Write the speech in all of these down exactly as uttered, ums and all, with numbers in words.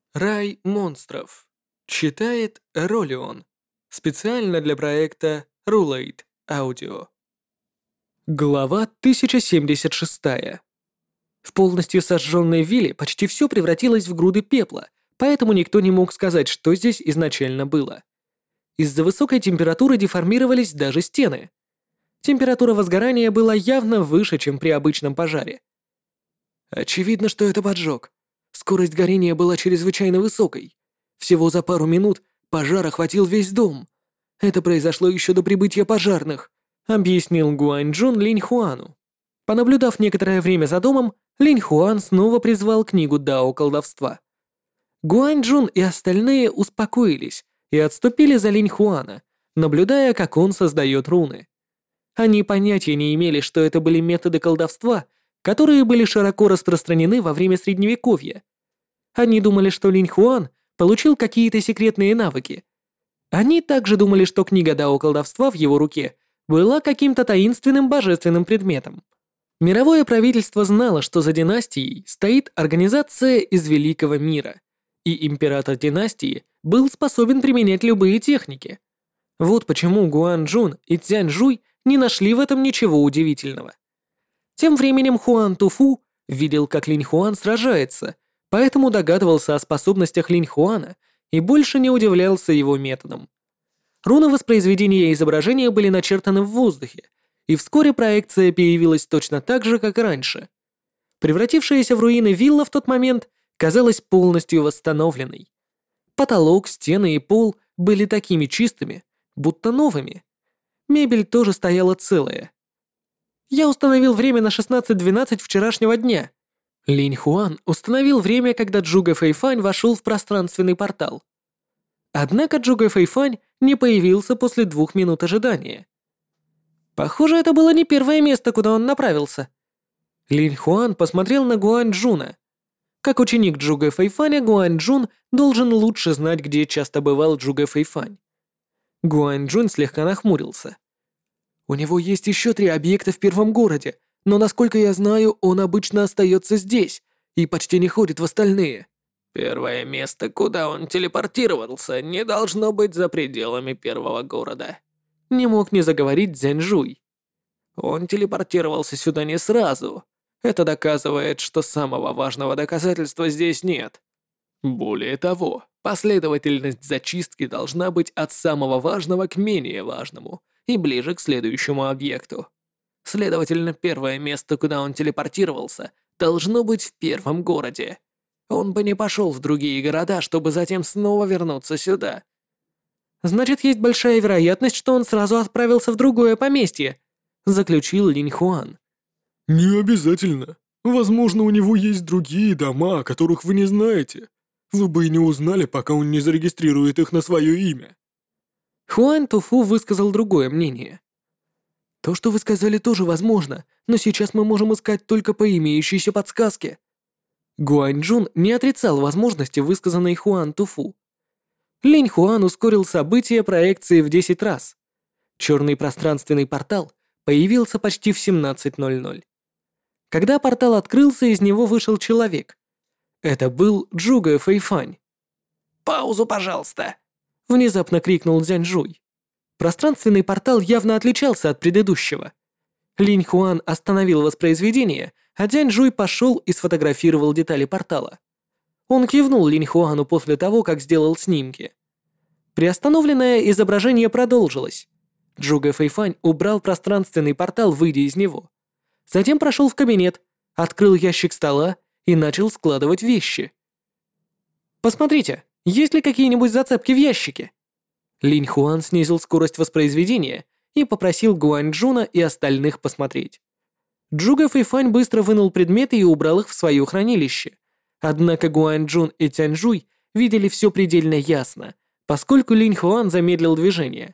Рай монстров. Читает Ролион. Специально для проекта Rulate Audio. Глава тысяча семьдесят шесть. В полностью сожженной вилле почти все превратилось в груды пепла, поэтому никто не мог сказать, что здесь изначально было. Из-за высокой температуры деформировались даже стены. Температура возгорания была явно выше, чем при обычном пожаре. Очевидно, что это поджог. Скорость горения была чрезвычайно высокой. Всего за пару минут пожар охватил весь дом. Это произошло еще до прибытия пожарных, объяснил Гуаньчжун Линь Хуану. Понаблюдав некоторое время за домом, Линь Хуан снова призвал книгу Дао колдовства. Гуаньчжун и остальные успокоились и отступили за Линь Хуана, наблюдая, как он создает руны. Они понятия не имели, что это были методы колдовства, которые были широко распространены во время Средневековья. Они думали, что Линь Хуан получил какие-то секретные навыки. Они также думали, что книга Дао колдовства в его руке была каким-то таинственным божественным предметом. Мировое правительство знало, что за династией стоит организация из великого мира, и император династии был способен применять любые техники. Вот почему Гуанчжун и Цзяньжуй не нашли в этом ничего удивительного. Тем временем Хуан Туфу видел, как Линь Хуан сражается, поэтому догадывался о способностях Линь Хуана и больше не удивлялся его методам. Руны воспроизведения изображения были начертаны в воздухе, и вскоре проекция появилась точно так же, как и раньше. Превратившаяся в руины вилла в тот момент казалась полностью восстановленной. Потолок, стены и пол были такими чистыми, будто новыми. Мебель тоже стояла целая. Я установил время на шестнадцать двенадцать вчерашнего дня. Линь Хуан установил время, когда Джуга Фэйфань вошел в пространственный портал. Однако Джуга Фэйфань не появился после двух минут ожидания. Похоже, это было не первое место, куда он направился. Линь Хуан посмотрел на Гуаньчжуна. Как ученик Джуга Фэйфаня, Гуаньчжун должен лучше знать, где часто бывал Джуга Фэйфань. Гуаньчжун слегка нахмурился. У него есть еще три объекта в первом городе, но, насколько я знаю, он обычно остается здесь и почти не ходит в остальные. Первое место, куда он телепортировался, не должно быть за пределами первого города. Не мог не заговорить Цзяньжуй. Он телепортировался сюда не сразу. Это доказывает, что самого важного доказательства здесь нет. Более того, последовательность зачистки должна быть от самого важного к менее важному и ближе к следующему объекту. Следовательно, первое место, куда он телепортировался, должно быть в первом городе. Он бы не пошел в другие города, чтобы затем снова вернуться сюда. Значит, есть большая вероятность, что он сразу отправился в другое поместье, заключил Линь Хуан. Не обязательно. Возможно, у него есть другие дома, о которых вы не знаете. Вы бы и не узнали, пока он не зарегистрирует их на свое имя. Хуан Туфу высказал другое мнение. То, что вы сказали, тоже возможно, но сейчас мы можем искать только по имеющейся подсказке. Гуаньчжун не отрицал возможности, высказанной Хуан Туфу. Линь Хуан ускорил события проекции в десять раз. Черный пространственный портал появился почти в семнадцать ноль ноль. Когда портал открылся, из него вышел человек. Это был Джуга Фэйфань. «Паузу, пожалуйста!» — внезапно крикнул Цзяньжуй. Пространственный портал явно отличался от предыдущего. Линь Хуан остановил воспроизведение, а Цзяньжуй пошел и сфотографировал детали портала. Он кивнул Линь Хуану после того, как сделал снимки. Приостановленное изображение продолжилось. Джуга Фэйфань убрал пространственный портал, выйдя из него. Затем прошел в кабинет, открыл ящик стола и начал складывать вещи. «Посмотрите, есть ли какие-нибудь зацепки в ящике?» Линь Хуан снизил скорость воспроизведения и попросил Гуаньчжуна и остальных посмотреть. Джуга Фэйфань быстро вынул предметы и убрал их в свое хранилище. Однако Гуаньчжун и Цзяньжуй видели все предельно ясно, поскольку Линь Хуан замедлил движение.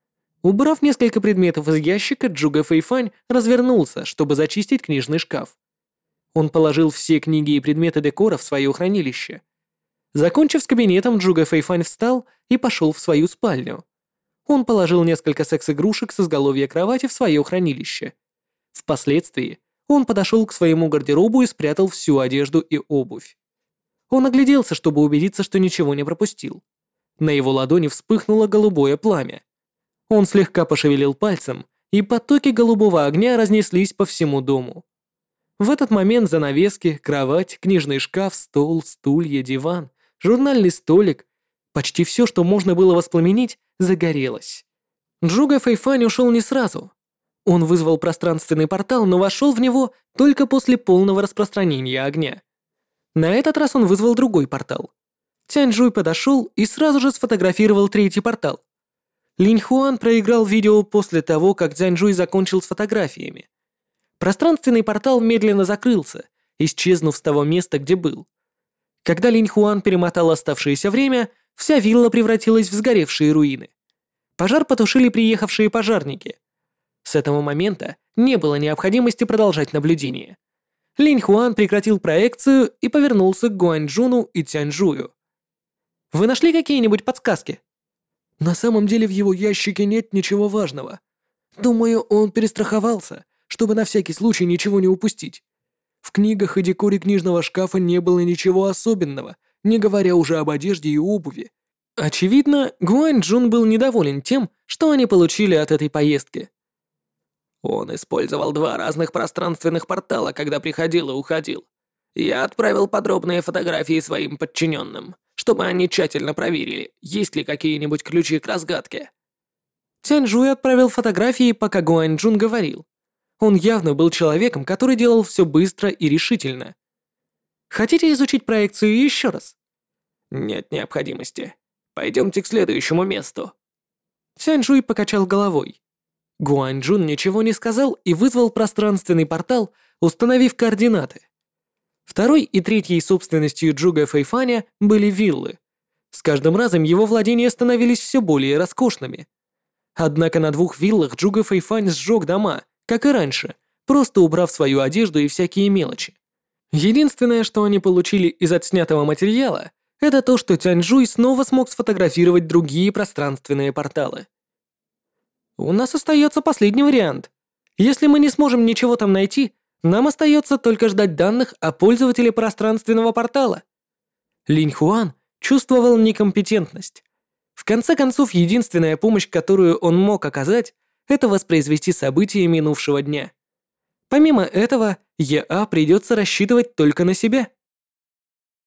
Убрав несколько предметов из ящика, Джуга Фэйфань развернулся, чтобы зачистить книжный шкаф. Он положил все книги и предметы декора в свое хранилище. Закончив с кабинетом, Джуга Фэйфань встал и пошел в свою спальню. Он положил несколько секс-игрушек с изголовья кровати в свое хранилище. Впоследствии он подошел к своему гардеробу и спрятал всю одежду и обувь. Он огляделся, чтобы убедиться, что ничего не пропустил. На его ладони вспыхнуло голубое пламя. Он слегка пошевелил пальцем, и потоки голубого огня разнеслись по всему дому. В этот момент занавески, кровать, книжный шкаф, стол, стулья, диван, журнальный столик, почти все, что можно было воспламенить, загорелось. Джуга Фэйфань ушел не сразу. Он вызвал пространственный портал, но вошел в него только после полного распространения огня. На этот раз он вызвал другой портал. Тяньжуй подошел и сразу же сфотографировал третий портал. Линь Хуан проиграл видео после того, как Тяньжуй закончил с фотографиями. Пространственный портал медленно закрылся, исчезнув с того места, где был. Когда Линь Хуан перемотал оставшееся время, вся вилла превратилась в сгоревшие руины. Пожар потушили приехавшие пожарники. С этого момента не было необходимости продолжать наблюдение. Линь Хуан прекратил проекцию и повернулся к Гуаньчжуну и Тяньжую. «Вы нашли какие-нибудь подсказки?» «На самом деле в его ящике нет ничего важного. Думаю, он перестраховался, чтобы на всякий случай ничего не упустить. В книгах и декоре книжного шкафа не было ничего особенного, не говоря уже об одежде и обуви». Очевидно, Гуаньчжун был недоволен тем, что они получили от этой поездки. Он использовал два разных пространственных портала, когда приходил и уходил. Я отправил подробные фотографии своим подчиненным, чтобы они тщательно проверили, есть ли какие-нибудь ключи к разгадке. Тяньжуй отправил фотографии, пока Гуаньчжун говорил. Он явно был человеком, который делал все быстро и решительно. Хотите изучить проекцию еще раз? Нет необходимости. Пойдемте к следующему месту. Тяньжуй покачал головой. Гуаньчжун ничего не сказал и вызвал пространственный портал, установив координаты. Второй и третьей собственностью Джуга Фэйфаня были виллы. С каждым разом его владения становились все более роскошными. Однако на двух виллах Джуга Фэйфань сжег дома, как и раньше, просто убрав свою одежду и всякие мелочи. Единственное, что они получили из отснятого материала, это то, что Тяньжуй снова смог сфотографировать другие пространственные порталы. У нас остается последний вариант. Если мы не сможем ничего там найти, нам остается только ждать данных о пользователе пространственного портала. Линь Хуан чувствовал некомпетентность. В конце концов, единственная помощь, которую он мог оказать, это воспроизвести события минувшего дня. Помимо этого, Е А придется рассчитывать только на себя.